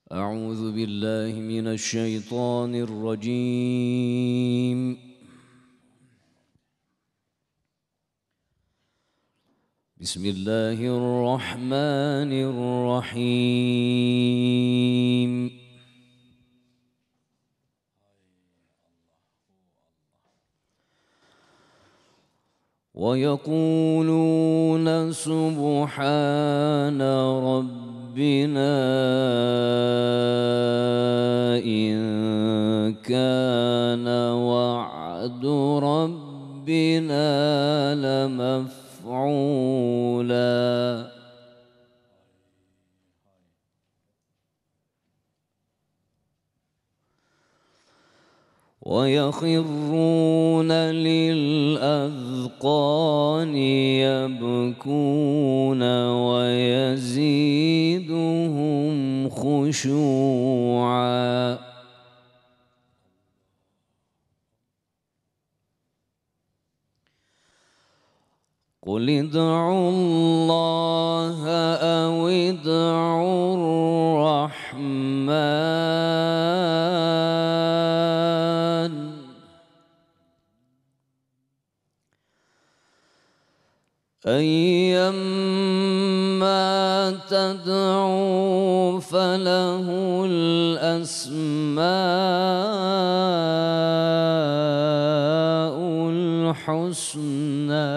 أعوذ بالله من الشيطان الرجيم. بسم الله الرحمن الرحيم. ويقولون سبحان ربنا إن كان وعد ربنا لمفعولا ويخرون للأذقان يبكون ويزيدهم خشوعا قل ادعوا الله أو ادعوا الرحمن أيما تدعوا فله الأسماء الحسنى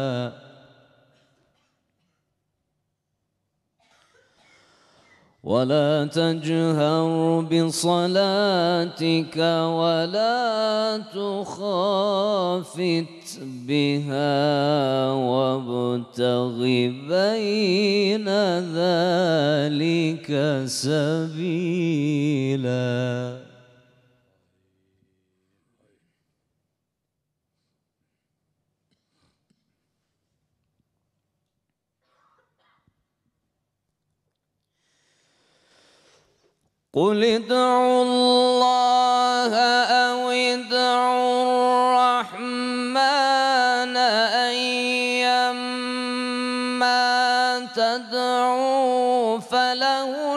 ولا تجهر بصلاتك ولا تخافت بها وابتغ بين ذلك سبيلا قل ادعوا الله أو ادعوا الرحمن أيما تدعوا فله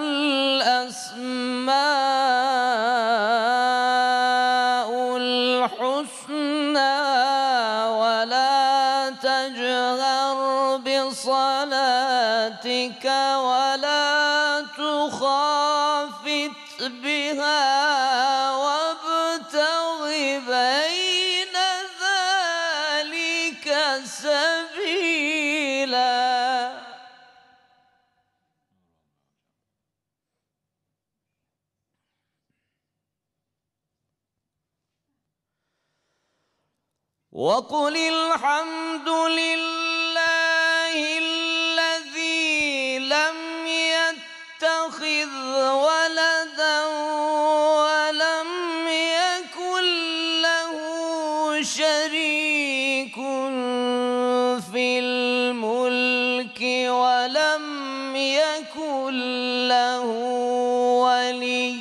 الأسماء الحسنى ولا تجهر بصلاتك ولا تخافت بها وابتغ بين ذلك سبيلا وقل الحمد لله الذي لم يتخذ ولدا ولم يكن له شريك في الملك ولم يكن له ولي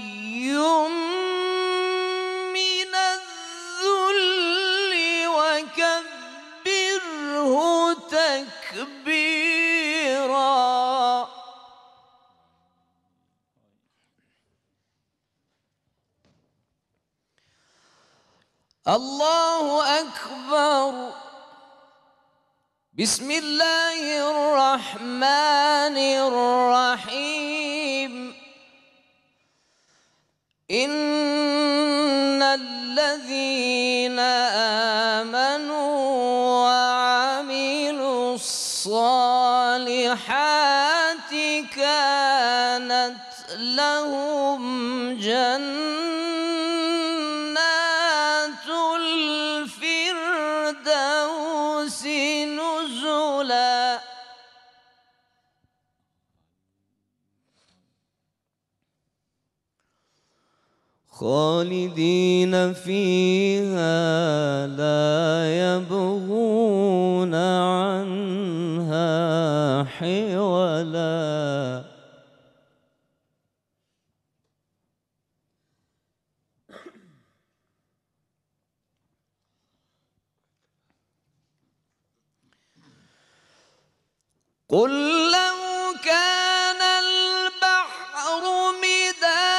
من الذل وكبره تكبيرا الله أكبر. بسم الله الرحمن الرحيم. إن الذين آمنوا وعملوا الصالحات كانت لهم جنات الفردوس نزلا خالدين فيها لا يبغون عنها حولا قل لو كان البحر مدادا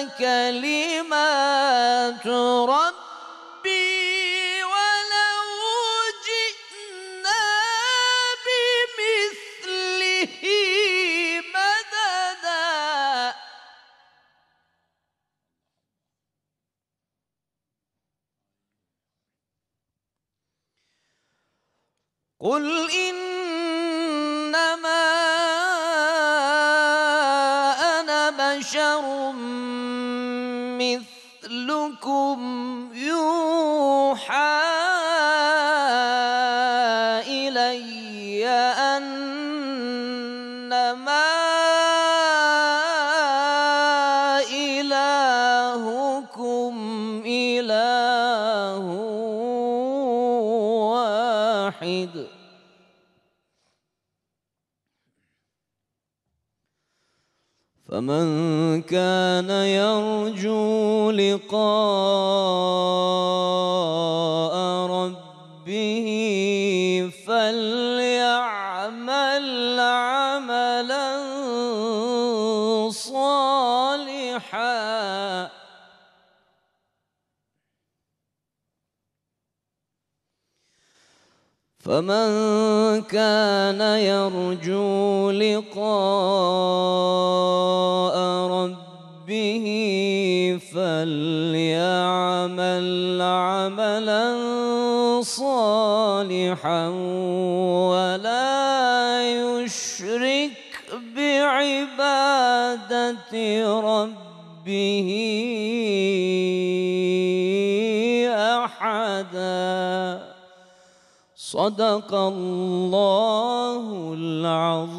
كلمات ربي ولو جئنا بمثله مددا. قل إنما أنا بشر مثلكم يوحى إلي أنما إلهكم إله واحد. فمن كان يرجو لقاء ربه فليعمل عملا صالحا فمن كان يرجو لقاء ربه فليعمل عملا صالحا ولا يشرك بعبادة ربه أحدا. صدق الله العظيم.